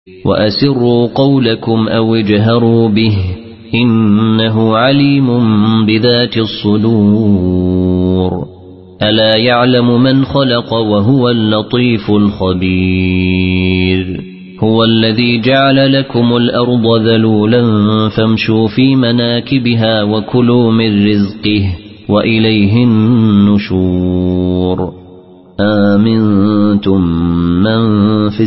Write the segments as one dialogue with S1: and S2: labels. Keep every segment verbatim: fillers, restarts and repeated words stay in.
S1: وأسروا قولكم أو اجهروا به إنه عليم بذات الصدور ألا يعلم من خلق وهو اللطيف الخبير هو الذي جعل لكم الأرض ذلولا فامشوا في مناكبها وكلوا من رزقه وإليه النشور آمنتم من في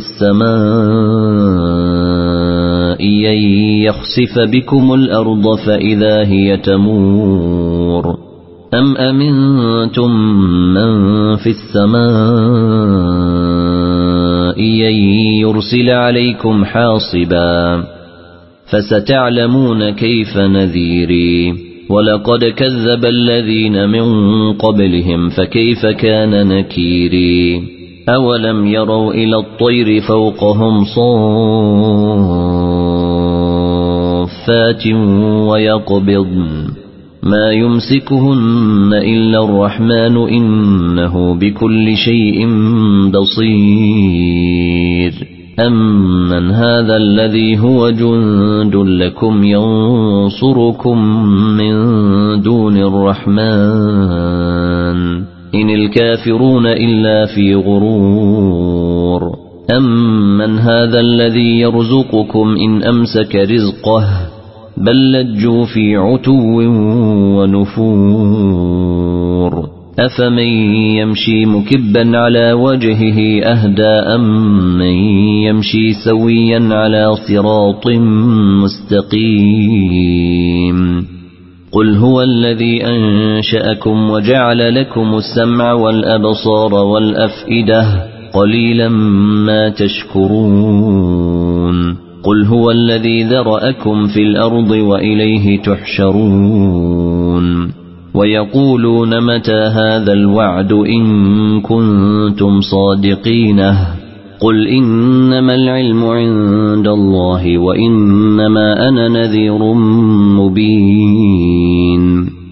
S1: السماء أن يخسف بكم الأرض فإذا هي تمور أم أمنتم من في السماء أن يرسل عليكم حاصبا فستعلمون كيف نذيري ولقد كذب الذين من قبلهم فكيف كان نكيري أولم يروا إلى الطير فوقهم صافات ويقبضن ما يمسكهن إلا الرحمن إنه بكل شيء بصير أمن هذا الذي هو جند لكم ينصركم من دون الرحمن إن الكافرون إلا في غرور أمن هذا الذي يرزقكم إن أمسك رزقه بل لجوا في عتو ونفور أفمن يمشي مكبا على وجهه أهدى أم من يمشي سويا على صراط مستقيم قل هو الذي أنشأكم وجعل لكم السمع والأبصار والأفئدة قليلا ما تشكرون قل هو الذي ذرأكم في الأرض وإليه تحشرون ويقولون متى هذا الوعد إن كنتم صادقينه قل إنما العلم عند الله وإنما أنا نذير مبين